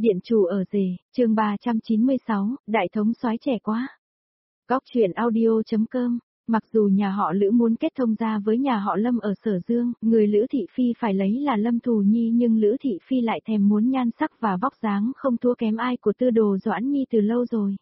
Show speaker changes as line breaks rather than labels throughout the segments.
Điện chủ ở rể, chương 396, đại thống soái trẻ quá. Góc truyện audio.com. Mặc dù nhà họ Lữ muốn kết thông gia với nhà họ Lâm ở Sở Dương, người Lữ Thị Phi phải lấy là Lâm Thù Nhi, nhưng Lữ Thị Phi lại thèm muốn nhan sắc và vóc dáng không thua kém ai của Tư Đồ Doãn Nhi từ lâu rồi.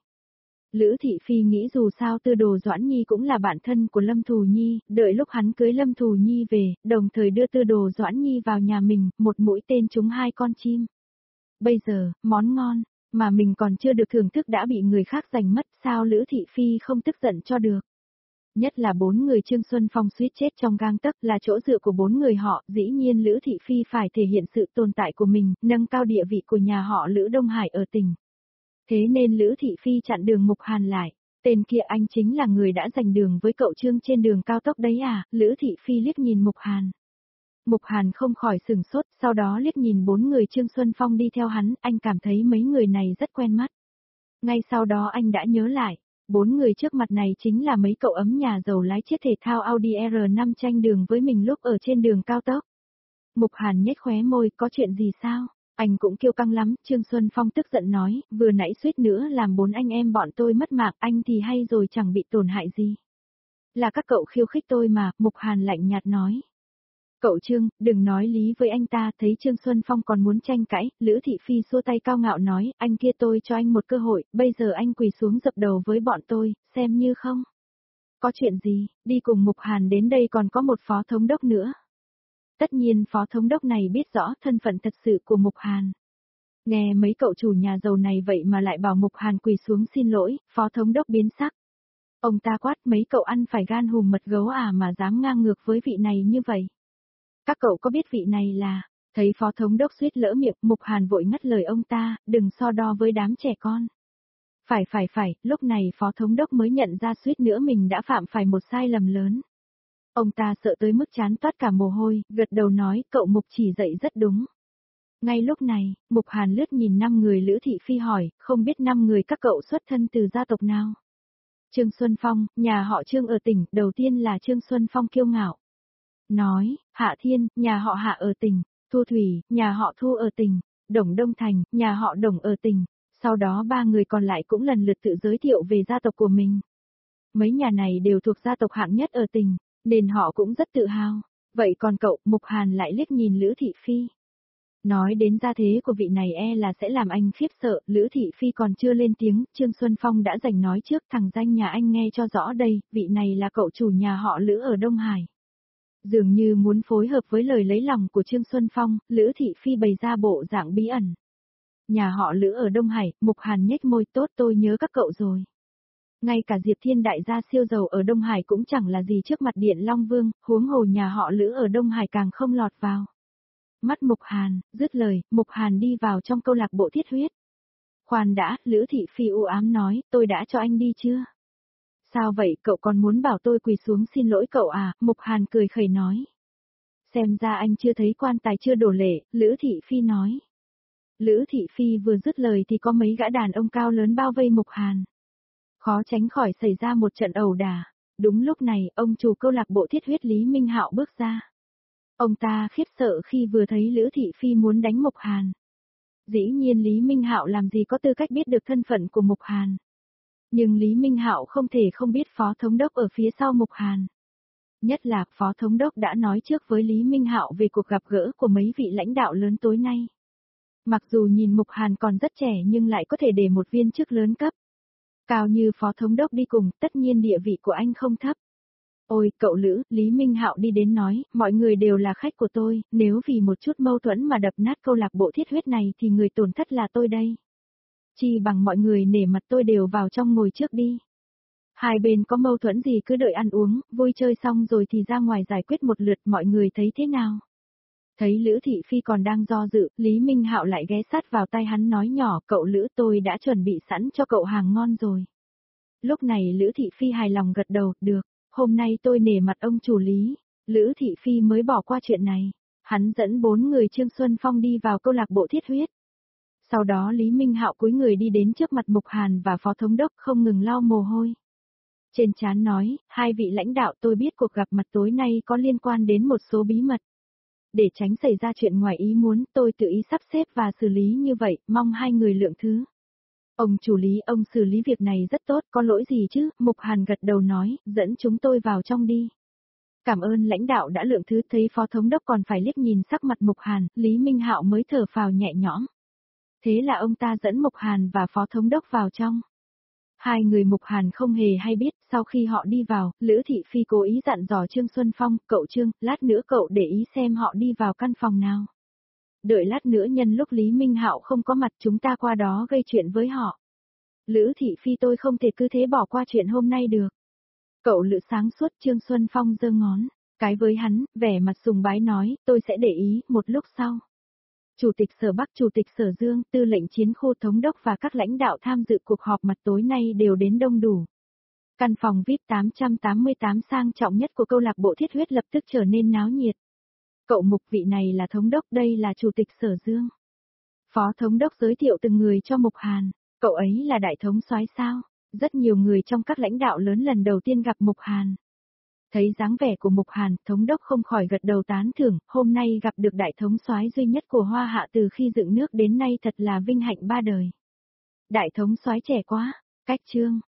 Lữ Thị Phi nghĩ dù sao Tư Đồ Doãn Nhi cũng là bạn thân của Lâm Thù Nhi, đợi lúc hắn cưới Lâm Thù Nhi về, đồng thời đưa Tư Đồ Doãn Nhi vào nhà mình, một mũi tên trúng hai con chim. Bây giờ, món ngon, mà mình còn chưa được thưởng thức đã bị người khác giành mất, sao Lữ Thị Phi không tức giận cho được. Nhất là 4 người Trương Xuân Phong suýt chết trong gang tấc, là chỗ dựa của 4 người họ, dĩ nhiên Lữ Thị Phi phải thể hiện sự tồn tại của mình, nâng cao địa vị của nhà họ Lữ Đông Hải ở tỉnh. Thế nên Lữ Thị Phi chặn đường Mục Hàn lại. Tên kia anh chính là người đã giành đường với cậu Trương trên đường cao tốc đấy à? Lữ Thị Phi liếc nhìn Mục Hàn. Mục Hàn không khỏi sửng sốt, sau đó liếc nhìn 4 người Trương Xuân Phong đi theo hắn, anh cảm thấy mấy người này rất quen mắt. Ngay sau đó anh đã nhớ lại, 4 người trước mặt này chính là mấy cậu ấm nhà giàu lái chiếc thể thao Audi R5 tranh đường với mình lúc ở trên đường cao tốc. Mục Hàn nhếch khóe môi, có chuyện gì sao? Anh cũng kiêu căng lắm, Trương Xuân Phong tức giận nói, vừa nãy suýt nữa làm 4 anh em bọn tôi mất mạng, anh thì hay rồi chẳng bị tổn hại gì. Là các cậu khiêu khích tôi mà, Mục Hàn lạnh nhạt nói. Cậu Trương, đừng nói lý với anh ta, thấy Trương Xuân Phong còn muốn tranh cãi, Lữ Thị Phi xua tay cao ngạo nói, anh kia tôi cho anh một cơ hội, bây giờ anh quỳ xuống dập đầu với bọn tôi, xem như không. Có chuyện gì, đi cùng Mục Hàn đến đây còn có một phó thống đốc nữa. Tất nhiên phó thống đốc này biết rõ thân phận thật sự của Mục Hàn. Nghe mấy cậu chủ nhà giàu này vậy mà lại bảo Mục Hàn quỳ xuống xin lỗi, phó thống đốc biến sắc. Ông ta quát, mấy cậu ăn phải gan hùm mật gấu à mà dám ngang ngược với vị này như vậy. Các cậu có biết vị này là, thấy phó thống đốc suýt lỡ miệng, Mục Hàn vội ngắt lời ông ta, đừng so đo với đám trẻ con. Phải, lúc này phó thống đốc mới nhận ra suýt nữa mình đã phạm phải một sai lầm lớn. Ông ta sợ tới mức trán toát cả mồ hôi, gật đầu nói, cậu Mục chỉ dạy rất đúng. Ngay lúc này, Mục Hàn lướt nhìn 5 người Lữ Thị Phi hỏi, không biết 5 người các cậu xuất thân từ gia tộc nào? Trương Xuân Phong, nhà họ Trương ở tỉnh, đầu tiên là Trương Xuân Phong kiêu ngạo. Nói, Hạ Thiên, nhà họ Hạ ở tỉnh, Thu Thủy, nhà họ Thu ở tỉnh, Đồng Đông Thành, nhà họ Đồng ở tỉnh, sau đó 3 người còn lại cũng lần lượt tự giới thiệu về gia tộc của mình. Mấy nhà này đều thuộc gia tộc hạng nhất ở tỉnh, nên họ cũng rất tự hào. Vậy còn cậu, Mục Hàn lại liếc nhìn Lữ Thị Phi. Nói đến gia thế của vị này là sẽ làm anh khiếp sợ, Lữ Thị Phi còn chưa lên tiếng, Trương Xuân Phong đã giành nói trước, thằng danh nhà anh nghe cho rõ đây, vị này là cậu chủ nhà họ Lữ ở Đông Hải. Dường như muốn phối hợp với lời lấy lòng của Trương Xuân Phong, Lữ Thị Phi bày ra bộ dạng bí ẩn. Nhà họ Lữ ở Đông Hải, Mục Hàn nhếch môi, tốt, tôi nhớ các cậu rồi. Ngay cả Diệp Thiên đại gia siêu giàu ở Đông Hải cũng chẳng là gì trước mặt Điện Long Vương, huống hồ nhà họ Lữ ở Đông Hải càng không lọt vào mắt Mục Hàn. Dứt lời, Mục Hàn đi vào trong câu lạc bộ thiết huyết. Khoan đã, Lữ Thị Phi u ám nói, tôi đã cho anh đi chưa? Sao vậy, cậu còn muốn bảo tôi quỳ xuống xin lỗi cậu à? Mục Hàn cười khẩy nói. Xem ra anh chưa thấy quan tài chưa đổ lệ, Lữ Thị Phi nói. Lữ Thị Phi vừa dứt lời thì có mấy gã đàn ông cao lớn bao vây Mục Hàn. Khó tránh khỏi xảy ra một trận ẩu đả. Đúng lúc này, ông chủ câu lạc bộ thiết huyết Lý Minh Hạo bước ra. Ông ta khiếp sợ khi vừa thấy Lữ Thị Phi muốn đánh Mục Hàn. Dĩ nhiên Lý Minh Hạo làm gì có tư cách biết được thân phận của Mục Hàn. Nhưng Lý Minh Hạo không thể không biết phó thống đốc ở phía sau Mục Hàn. Nhất là phó thống đốc đã nói trước với Lý Minh Hạo về cuộc gặp gỡ của mấy vị lãnh đạo lớn tối nay. Mặc dù nhìn Mục Hàn còn rất trẻ nhưng lại có thể để một viên chức lớn cấp cao như phó thống đốc đi cùng, tất nhiên địa vị của anh không thấp. Ôi, cậu Lữ, Lý Minh Hạo đi đến nói, mọi người đều là khách của tôi, nếu vì một chút mâu thuẫn mà đập nát câu lạc bộ thiết huyết này thì người tổn thất là tôi đây. Chi bằng mọi người nể mặt tôi đều vào trong ngồi trước đi. Hai bên có mâu thuẫn gì cứ đợi ăn uống, vui chơi xong rồi thì ra ngoài giải quyết một lượt, mọi người thấy thế nào? Thấy Lữ Thị Phi còn đang do dự, Lý Minh Hạo lại ghé sát vào tai hắn nói nhỏ, cậu Lữ, tôi đã chuẩn bị sẵn cho cậu hàng ngon rồi. Lúc này Lữ Thị Phi hài lòng gật đầu, được, hôm nay tôi nể mặt ông chủ Lý. Lữ Thị Phi mới bỏ qua chuyện này. Hắn dẫn 4 người Trương Xuân Phong đi vào câu lạc bộ thiết huyết. Sau đó Lý Minh Hạo cúi người đi đến trước mặt Mục Hàn và phó thống đốc không ngừng lau mồ hôi. Trên trán nói, hai vị lãnh đạo, tôi biết cuộc gặp mặt tối nay có liên quan đến một số bí mật. Để tránh xảy ra chuyện ngoài ý muốn, tôi tự ý sắp xếp và xử lý như vậy, mong hai người lượng thứ. Ông chủ Lý, ông xử lý việc này rất tốt, có lỗi gì chứ? Mục Hàn gật đầu nói, dẫn chúng tôi vào trong đi. Cảm ơn lãnh đạo đã lượng thứ, thấy phó thống đốc còn phải liếc nhìn sắc mặt Mục Hàn, Lý Minh Hạo mới thở phào nhẹ nhõm. Thế là ông ta dẫn Mục Hàn và phó thống đốc vào trong. Hai người Mục Hàn không hề hay biết, sau khi họ đi vào, Lữ Thị Phi cố ý dặn dò Trương Xuân Phong, cậu Trương, lát nữa cậu để ý xem họ đi vào căn phòng nào. Đợi lát nữa nhân lúc Lý Minh Hạo không có mặt chúng ta qua đó gây chuyện với họ. Lữ Thị Phi tôi không thể cứ thế bỏ qua chuyện hôm nay được. Cậu Lữ sáng suốt Trương Xuân Phong giơ ngón, cái với hắn, vẻ mặt sùng bái nói, tôi sẽ để ý, một lúc sau. Chủ tịch Sở Bắc, Chủ tịch Sở Dương, Tư lệnh chiến khu thống đốc và các lãnh đạo tham dự cuộc họp mặt tối nay đều đến đông đủ. Căn phòng VIP 888 sang trọng nhất của câu lạc bộ Thiết Huyết lập tức trở nên náo nhiệt. Cậu Mục, vị này là thống đốc, đây là Chủ tịch Sở Dương. Phó thống đốc giới thiệu từng người cho Mục Hàn, cậu ấy là đại thống soái sao? Rất nhiều người trong các lãnh đạo lớn lần đầu tiên gặp Mục Hàn. Thấy dáng vẻ của Mục Hàn, thống đốc không khỏi gật đầu tán thưởng, hôm nay gặp được đại thống soái duy nhất của Hoa Hạ từ khi dựng nước đến nay thật là vinh hạnh ba đời. Đại thống soái trẻ quá, cách Trương